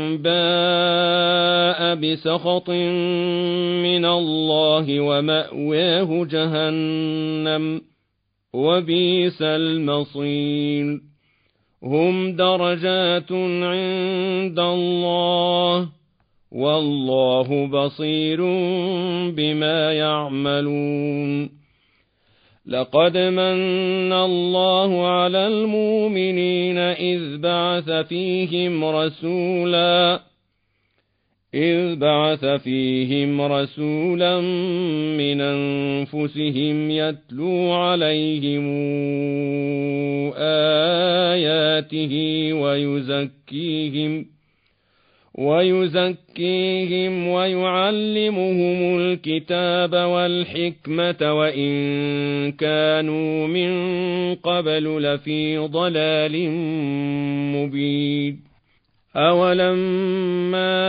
باء بسخط من الله ومأواه جهنم وبئس المصير. هم درجات عند الله والله بصير بما يعملون. لقد من الله على المؤمنين إذ بعث فيهم رسولا من أنفسهم يتلو عليهم آياته ويزكيهم ويعلمهم الكتاب والحكمة وإن كانوا من قبل لفي ضلال مبين. أولما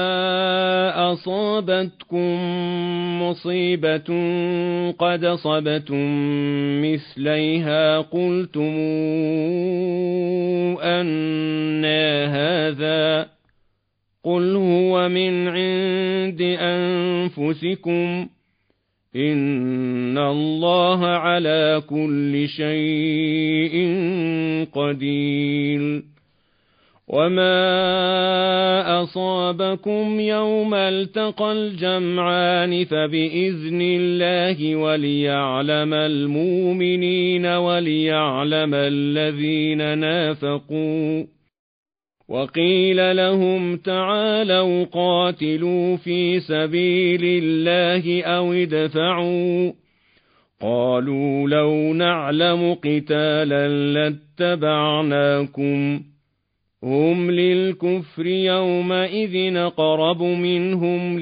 أصابتكم مصيبة قد أصبتم مثليها قلتم أنى هذا قل هو من عند أنفسكم إن الله على كل شيء قدير. وما أصابكم يوم التقى الجمعان فبإذن الله وليعلم المؤمنين وليعلم الذين نافقوا وقيل لهم تعالوا قاتلوا في سبيل الله أو ادفعوا قالوا لو نعلم قتالا لاتبعناكم هم للكفر يومئذ أقرب منهم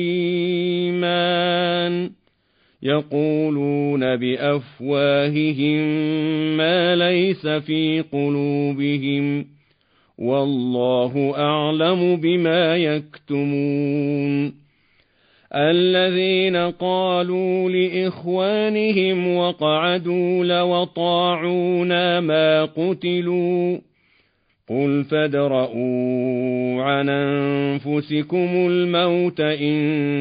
للإيمان يقولون بأفواههم ما ليس في قلوبهم والله أعلم بما يكتمون الذين قالوا لإخوانهم وقعدوا لو أطاعونا ما قتلوا قل فادرءوا عن أنفسكم الموت إن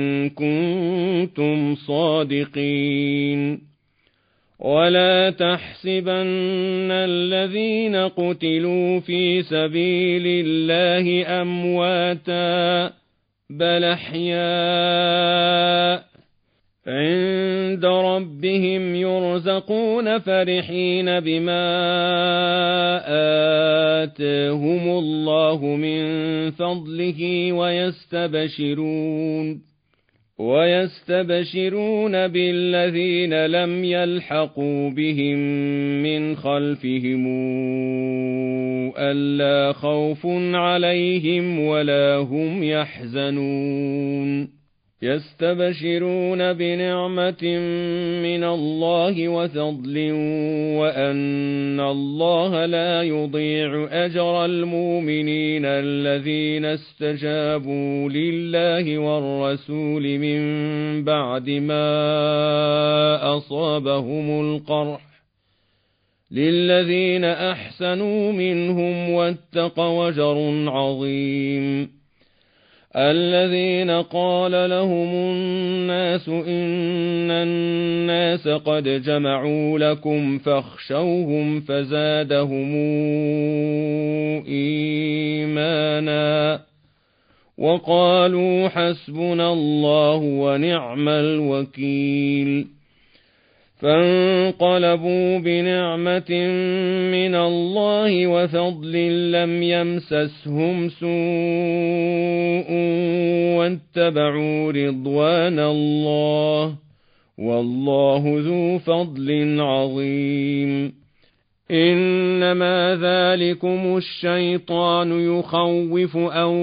كنتم صادقين ولا تحسبن الذين قتلوا في سبيل الله أمواتا بل أحياء عند ربهم يرزقون فرحين بما آتاهم الله من فضله ويستبشرون بالذين لم يلحقوا بهم من خلفهم ألا خوف عليهم ولا هم يحزنون يستبشرون بنعمة من الله وفضل وأن الله لا يضيع أجر المؤمنين الذين استجابوا لله والرسول من بعد ما أصابهم القرح للذين أحسنوا منهم واتقوا أجر عظيم الذين قال لهم الناس إن الناس قد جمعوا لكم فاخشوهم فزادهم إيمانا وقالوا حسبنا الله ونعم الوكيل فانقلبوا بنعمة من الله وفضل لم يمسسهم سوء واتبعوا رضوان الله والله ذو فضل عظيم إنما ذلكم الشيطان يخوف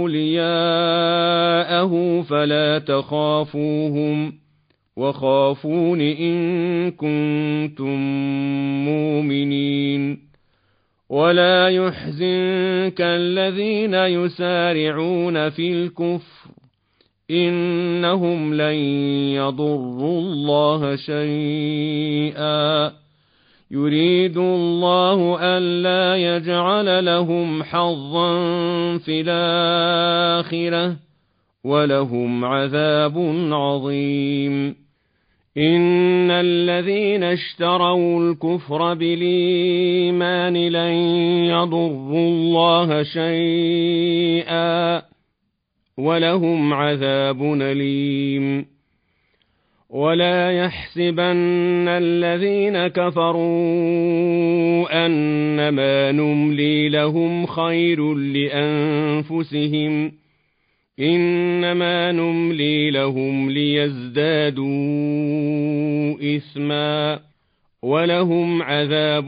أولياءه فلا تخافوهم وخافون إن كنتم مؤمنين ولا يحزنك الذين يسارعون في الكفر إنهم لن يضروا الله شيئا يريد الله ألا يجعل لهم حظا في الآخرة ولهم عذاب عظيم إن الذين اشتروا الكفر بالإيمان لن يضروا الله شيئا ولهم عذاب أليم ولا يحسبن الذين كفروا أنما نملي لهم خير لأنفسهم إنما نملي لهم ليزدادوا إثما ولهم عذاب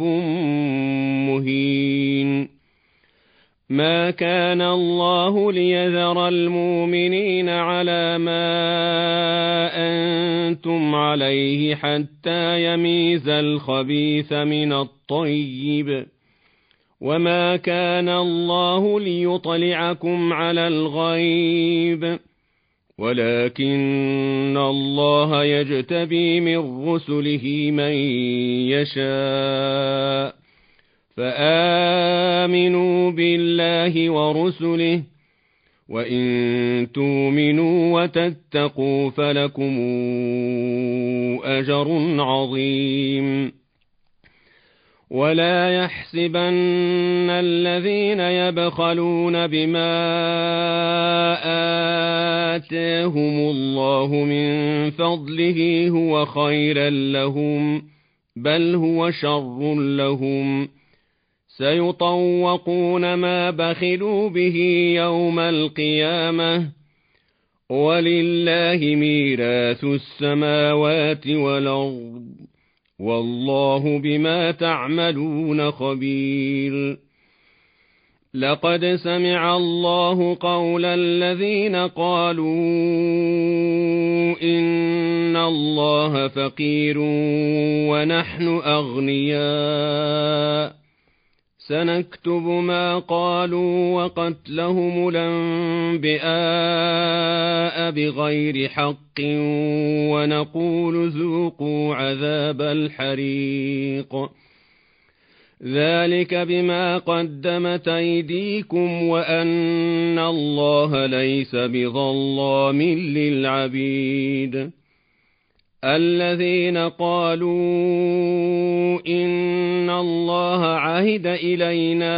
مهين ما كان الله ليذر المؤمنين على ما أنتم عليه حتى يميز الخبيث من الطيب وما كان الله ليطلعكم على الغيب ولكن الله يجتبي من رسله من يشاء فآمنوا بالله ورسله وإن تؤمنوا وتتقوا فلكم أجر عظيم ولا يحسبن الذين يبخلون بما آتاهم الله من فضله هو خيرا لهم بل هو شر لهم سيطوقون ما بخلوا به يوم القيامة ولله ميراث السماوات والأرض والله بما تعملون خبير لقد سمع الله قول الذين قالوا إن الله فقير ونحن أغنياء سنكتب ما قالوا وقتلهم الأنبياء بغير حق ونقول ذوقوا عذاب الحريق ذلك بما قدمت أيديكم وأن الله ليس بظلام للعبيد الذين قالوا إن الله عهد إلينا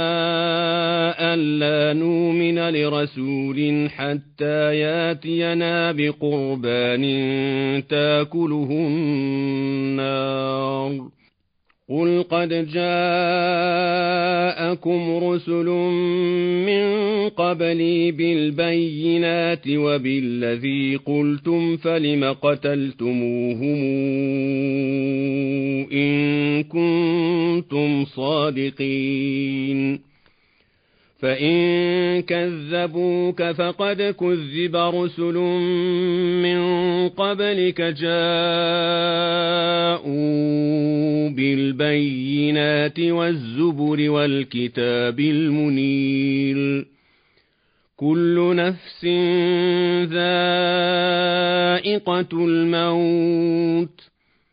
ألا نؤمن لرسول حتى ياتينا بقربان تاكله النار قل قد جاءكم رسل من قبلي بالبينات وبالذي قلتم فلم قتلتموهم إن كنتم صادقين فإن كذبوك فقد كذب رسل من قبلك جاءوا بالبينات والزبر والكتاب المنير كل نفس ذائقة الموت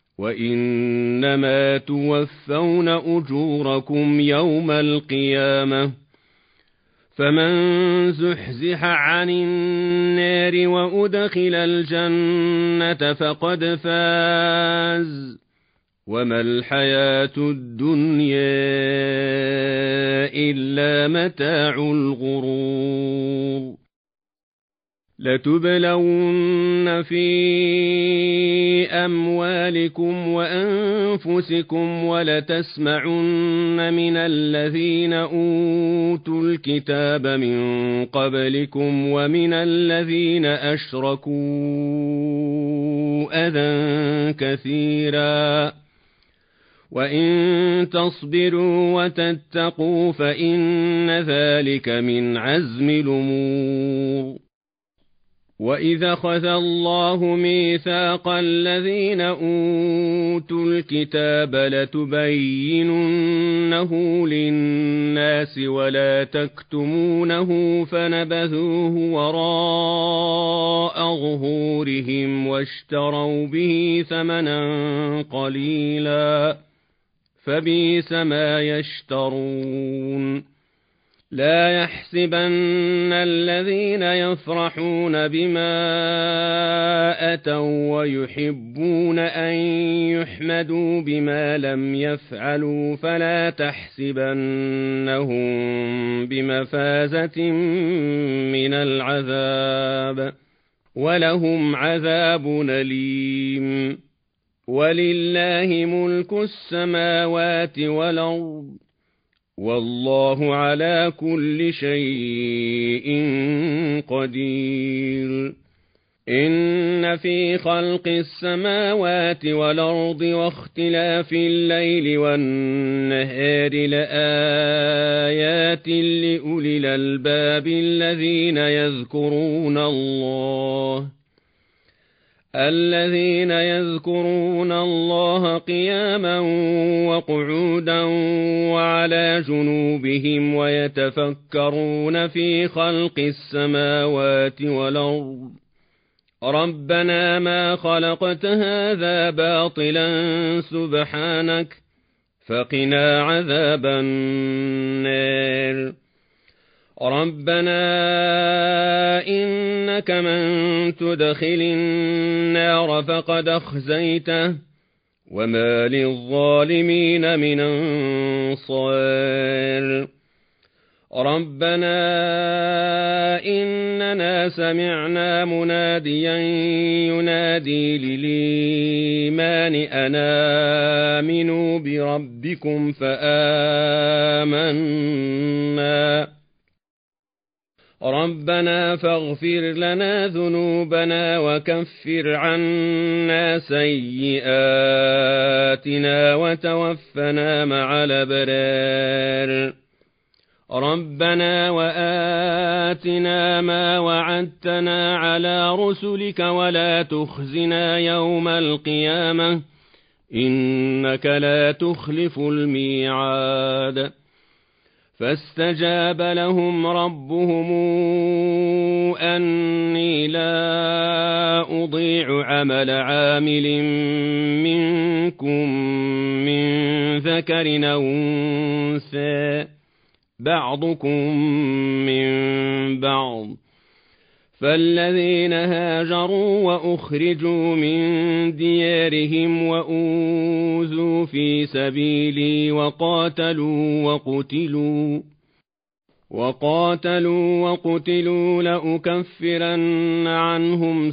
وإنما توفون أجوركم يوم القيامة فمن زحزح عن النار وأدخل الجنة فقد فاز وما الحياة الدنيا إلا متاع الغرور لتبلون في أموالكم وأنفسكم ولتسمعن من الذين أوتوا الكتاب من قبلكم ومن الذين أشركوا أذى كثيرا وإن تصبروا وتتقوا فإن ذلك من عزم الأمور وإذا أخذ الله ميثاق الذين أوتوا الكتاب لتبيننه للناس ولا تكتمونه فنبذوه وراء ظهورهم واشتروا به ثمنا قليلا فبئس ما يشترون لا يحسبن الذين يفرحون بما أتوا ويحبون أن يحمدوا بما لم يفعلوا فلا تحسبنهم بمفازة من العذاب ولهم عذاب أليم ولله ملك السماوات والأرض والله على كل شيء قدير إن في خلق السماوات والأرض واختلاف الليل والنهار لآيات لأولي الألباب الذين يذكرون الله قياما وقعودا وعلى جنوبهم ويتفكرون في خلق السماوات والأرض ربنا ما خلقت هذا باطلا سبحانك فقنا عذاب النار ربنا إنك من تدخل النار فقد أخزيته وما للظالمين من أنصار ربنا إننا سمعنا مناديا ينادي للإيمان أن آمنوا بربكم فآمنا ربنا فاغفر لنا ذنوبنا وكفر عنا سيئاتنا وتوفنا مع الأبرار ربنا وآتنا ما وعدتنا على رسلك ولا تخزنا يوم القيامة إنك لا تخلف الميعاد فاستجاب لهم ربهم أني لا أضيع عمل عامل منكم من ذكر أو أنثى بعضكم من بعض فالذين هاجروا وأخرجوا من ديارهم وأوذوا في سبيلي وقاتلوا وقتلوا لأكفرن عنهم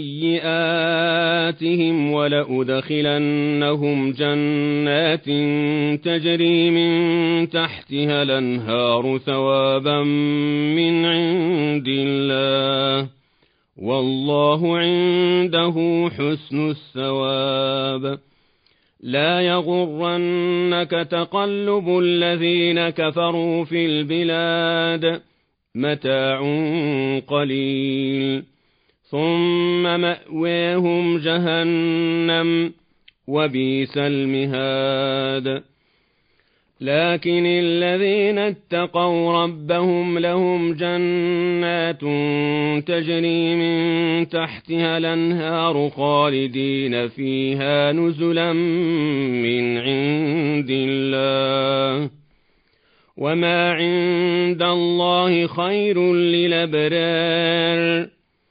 سيئاتهم ولأدخلنهم جنات تجري من تحتها الأنهار ثوابا من عند الله والله عنده حسن الثواب لا يغرنك تقلب الذين كفروا في البلاد متاع قليل ثم مأواهم جهنم وبئس المهاد لكن الذين اتقوا ربهم لهم جنات تجري من تحتها الأنهار خالدين فيها نزلا من عند الله وما عند الله خير للأبرار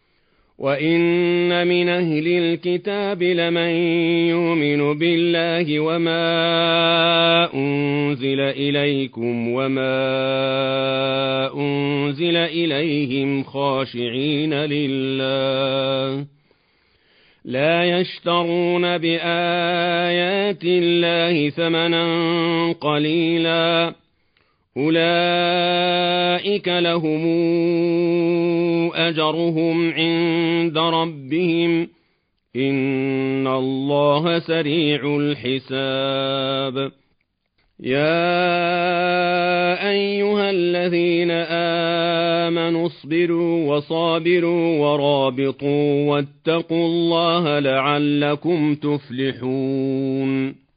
وإن من أهل الكتاب لمن يؤمن بالله وما أنزل إليكم وما أنزل إليهم خاشعين لله لا يشترون بآيات الله ثمنا قليلا أولئك لهم أجرهم عند ربهم إن الله سريع الحساب يا أيها الذين آمنوا اصبروا وصابروا ورابطوا واتقوا الله لعلكم تفلحون